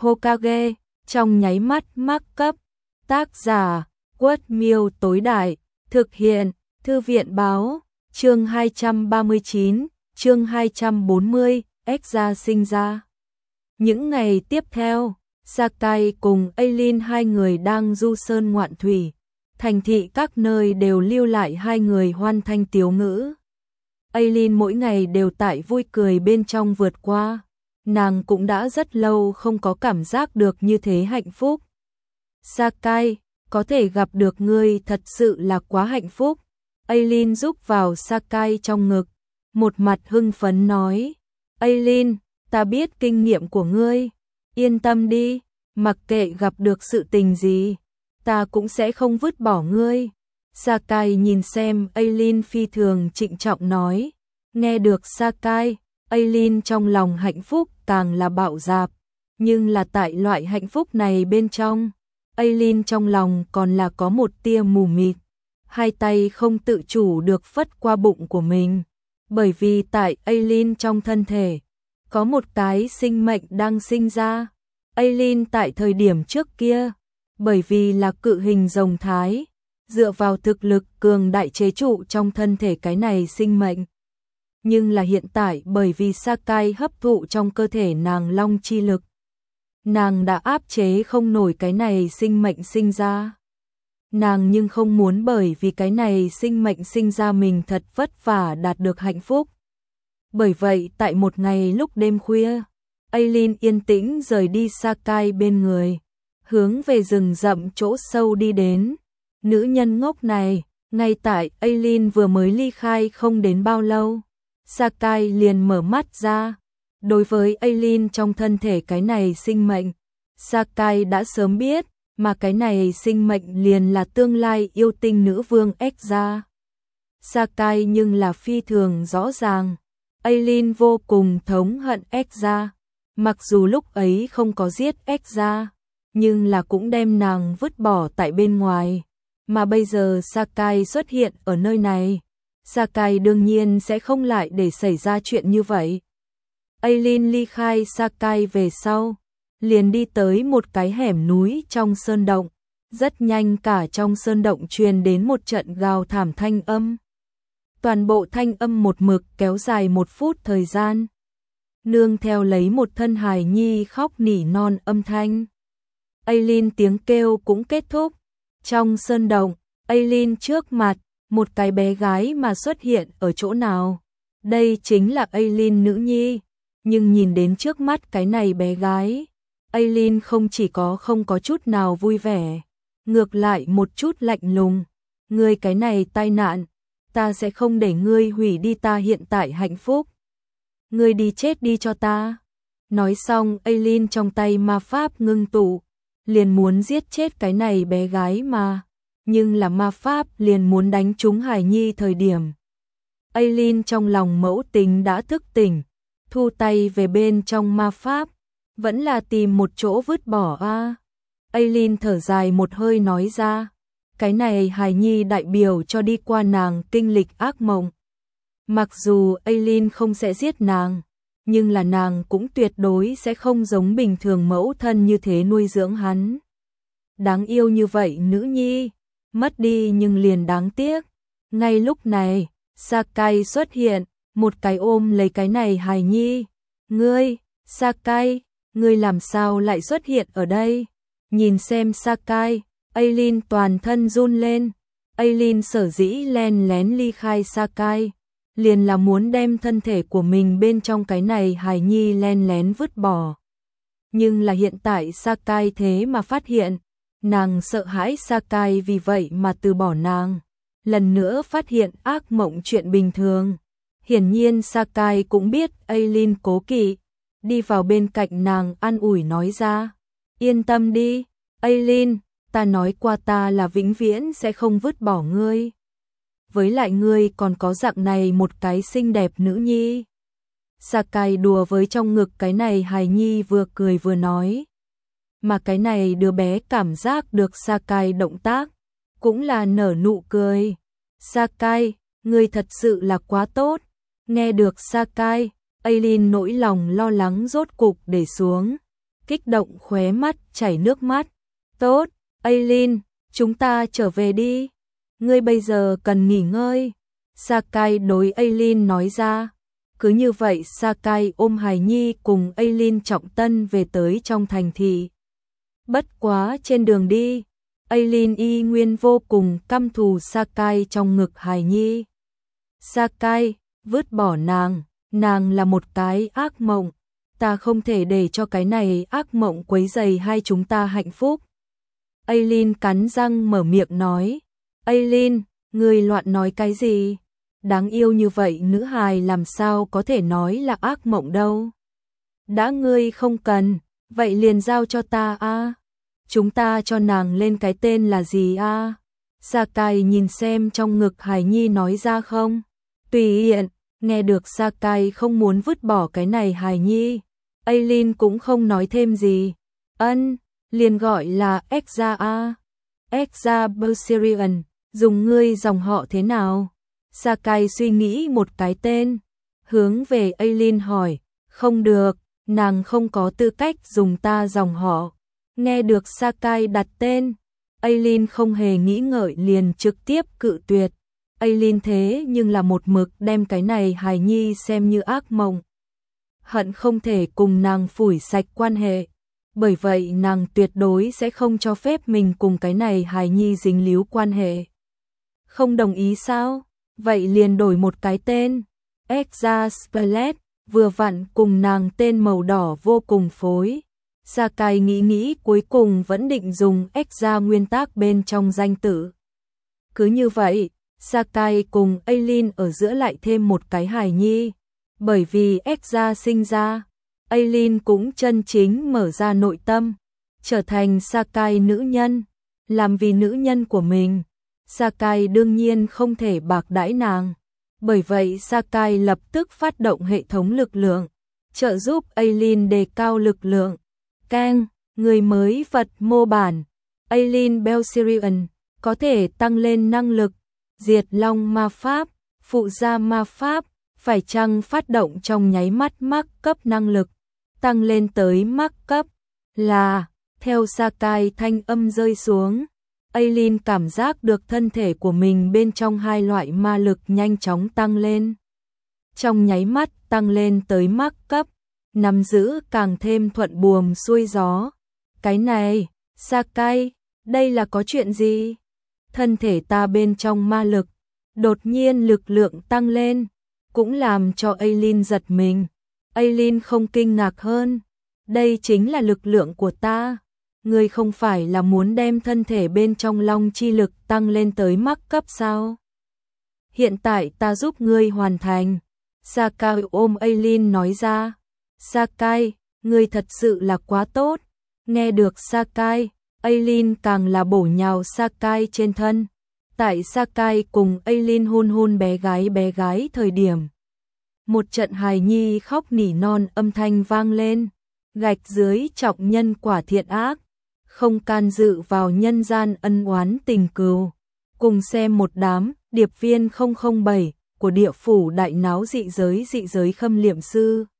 Hokage, trong nháy mắt mắc cấp. Tác giả, Quất Miêu tối đại, thực hiện, Thư viện báo, chương 239, chương 240, Exra sinh ra. Những ngày tiếp theo, Sakai cùng Eileen hai người đang du sơn ngoạn thủy. Thành thị các nơi đều lưu lại hai người hoan thanh tiếu ngữ. Eileen mỗi ngày đều tại vui cười bên trong vượt qua. Nàng cũng đã rất lâu không có cảm giác được như thế hạnh phúc. Sakai, có thể gặp được ngươi thật sự là quá hạnh phúc. Eileen rúc vào Sakai trong ngực, một mặt hưng phấn nói. Eileen, ta biết kinh nghiệm của ngươi. Yên tâm đi, mặc kệ gặp được sự tình gì, ta cũng sẽ không vứt bỏ ngươi. Sakai nhìn xem Eileen phi thường trịnh trọng nói. Nghe được Sakai, Eileen trong lòng hạnh phúc càng là bạo dạp. Nhưng là tại loại hạnh phúc này bên trong, Eileen trong lòng còn là có một tia mù mịt. Hai tay không tự chủ được phất qua bụng của mình. Bởi vì tại Eileen trong thân thể, có một cái sinh mệnh đang sinh ra. Eileen tại thời điểm trước kia, bởi vì là cự hình rồng thái, dựa vào thực lực cường đại chế trụ trong thân thể cái này sinh mệnh. Nhưng là hiện tại bởi vì Sakai hấp thụ trong cơ thể nàng long chi lực, nàng đã áp chế không nổi cái này sinh mệnh sinh ra. Nàng nhưng không muốn bởi vì cái này sinh mệnh sinh ra mình thật vất vả đạt được hạnh phúc. Bởi vậy tại một ngày lúc đêm khuya, Eileen yên tĩnh rời đi Sakai bên người, hướng về rừng rậm chỗ sâu đi đến. Nữ nhân ngốc này, ngay tại Eileen vừa mới ly khai không đến bao lâu, Sakai liền mở mắt ra. Đối với Eileen trong thân thể cái này sinh mệnh, Sakai đã sớm biết, mà cái này sinh mệnh liền là tương lai yêu tinh nữ vương Exra. Sakai nhưng là phi thường rõ ràng, Eileen vô cùng thống hận Exra. Mặc dù lúc ấy không có giết Exra, nhưng là cũng đem nàng vứt bỏ tại bên ngoài. Mà bây giờ Sakai xuất hiện ở nơi này, Sakai đương nhiên sẽ không lại để xảy ra chuyện như vậy. Eileen ly khai Sakai về sau, liền đi tới một cái hẻm núi trong sơn động. Rất nhanh cả trong sơn động truyền đến một trận gào thảm thanh âm. Toàn bộ thanh âm một mực kéo dài 1 phút thời gian. Nương theo lấy một thân hài nhi khóc nỉ non âm thanh. Eileen tiếng kêu cũng kết thúc. Trong sơn động, Eileen trước mặt, một cái bé gái mà xuất hiện ở chỗ nào. Đây chính là Eileen nữ nhi. Nhưng nhìn đến trước mắt cái này bé gái, Eileen không chỉ không có chút nào vui vẻ, ngược lại một chút lạnh lùng. Ngươi cái này tai nạn, ta sẽ không để ngươi hủy đi ta hiện tại hạnh phúc. Ngươi đi chết đi cho ta. Nói xong Eileen trong tay ma pháp ngưng tụ, liền muốn giết chết cái này bé gái mà. Nhưng là ma pháp liền muốn đánh trúng hài nhi thời điểm. Eileen trong lòng mẫu tính đã thức tỉnh, thu tay về bên trong ma pháp, vẫn là tìm một chỗ vứt bỏ a. Eileen thở dài một hơi nói ra, cái này hài nhi đại biểu cho đi qua nàng kinh lịch ác mộng. Mặc dù Eileen không sẽ giết nàng, nhưng là nàng cũng tuyệt đối sẽ không giống bình thường mẫu thân như thế nuôi dưỡng hắn. Đáng yêu như vậy nữ nhi, mất đi nhưng liền đáng tiếc. Ngay lúc này, Sakai xuất hiện, một cái ôm lấy cái này hài nhi. Ngươi, Sakai, ngươi làm sao lại xuất hiện ở đây? Nhìn xem Sakai, Eileen toàn thân run lên. Eileen sở dĩ len lén ly khai Sakai, liền là muốn đem thân thể của mình bên trong cái này hài nhi len lén vứt bỏ. Nhưng là hiện tại Sakai thế mà phát hiện, nàng sợ hãi Sakai vì vậy mà từ bỏ nàng. Lần nữa phát hiện ác mộng chuyện bình thường. Hiển nhiên Sakai cũng biết Eileen cố kỵ, đi vào bên cạnh nàng an ủi nói ra. Yên tâm đi, Eileen, ta nói qua ta là vĩnh viễn sẽ không vứt bỏ ngươi. Với lại ngươi còn có dạng này một cái xinh đẹp nữ nhi. Sakai đùa với trong ngực cái này hài nhi vừa cười vừa nói. Mà cái này đứa bé cảm giác được Sakai động tác, cũng là nở nụ cười. Sakai, ngươi thật sự là quá tốt. Nghe được Sakai, Eileen nỗi lòng lo lắng rốt cục để xuống. kích động khóe mắt chảy nước mắt. Tốt, Aileen, chúng ta trở về đi. Ngươi bây giờ cần nghỉ ngơi. Sakai đối Aileen nói ra. Cứ như vậy Sakai ôm hài nhi cùng Aileen trọng tân về tới trong thành thị. Bất quá trên đường đi, Aileen y nguyên vô cùng căm thù Sakai trong ngực hài nhi. Sakai, vứt bỏ nàng là một cái ác mộng. Ta không thể để cho cái này ác mộng quấy rầy hai chúng ta hạnh phúc. Aileen cắn răng mở miệng nói. Aileen, ngươi loạn nói cái gì? Đáng yêu như vậy nữ hài làm sao có thể nói là ác mộng đâu. Đã ngươi không cần, vậy liền giao cho ta a. Chúng ta cho nàng lên cái tên là gì a? Sakai nhìn xem trong ngực hài nhi nói ra không? Tùy tiện, nghe được Sakai không muốn vứt bỏ cái này hài nhi. Aileen cũng không nói thêm gì. Liền gọi là Exza a. Exza Berserian, dùng ngươi dòng họ thế nào? Sakai suy nghĩ một cái tên, hướng về Aileen hỏi, không được, nàng không có tư cách dùng ta dòng họ. Nghe được Sakai đặt tên, Aileen không hề nghĩ ngợi liền trực tiếp cự tuyệt. Aileen thế nhưng là một mực đem cái này hài nhi xem như ác mộng. Hận không thể cùng nàng phủi sạch quan hệ. Bởi vậy nàng tuyệt đối sẽ không cho phép mình cùng cái này hài nhi dính líu quan hệ. Không đồng ý sao? Vậy liền đổi một cái tên. Exza Splet, vừa vặn cùng nàng tên màu đỏ vô cùng phối. Sakai nghĩ cuối cùng vẫn định dùng Exza nguyên tắc bên trong danh tự. Cứ như vậy, Sakai cùng Aileen ở giữa lại thêm một cái hài nhi. Bởi vì Exza sinh ra, Aileen cũng chân chính mở ra nội tâm, trở thành Sakai nữ nhân, làm vì nữ nhân của mình. Sakai đương nhiên không thể bạc đãi nàng. Bởi vậy Sakai lập tức phát động hệ thống lực lượng, trợ giúp Aileen đề cao lực lượng. Keng, người mới vật mô bản. Aileen Berserian có thể tăng lên năng lực, diệt long ma pháp, phụ gia ma pháp, phải chăng phát động trong nháy mắt mắc cấp năng lực, tăng lên tới mắc cấp là, theo Sakai thanh âm rơi xuống. Aileen cảm giác được thân thể của mình bên trong hai loại ma lực nhanh chóng tăng lên. Trong nháy mắt tăng lên tới mắc cấp, nắm giữ càng thêm thuận buồm xuôi gió. Cái này, Sakai, đây là có chuyện gì? Thân thể ta bên trong ma lực, đột nhiên lực lượng tăng lên, cũng làm cho Aileen giật mình. Aileen không kinh ngạc hơn, đây chính là lực lượng của ta. Ngươi không phải là muốn đem thân thể bên trong long chi lực tăng lên tới mắc cấp sao? Hiện tại ta giúp ngươi hoàn thành. Sakai ôm Aileen nói ra. Sakai, ngươi thật sự là quá tốt. Nghe được Sakai, Aileen càng là bổ nhào Sakai trên thân. Tại Sakai cùng Aileen hôn bé gái thời điểm. Một trận hài nhi khóc nỉ non âm thanh vang lên. Gạch dưới trọng nhân quả thiện ác. Không can dự vào nhân gian ân oán tình cừu. Cùng xem một đám điệp viên 007 của địa phủ đại náo dị giới khâm liệm sư.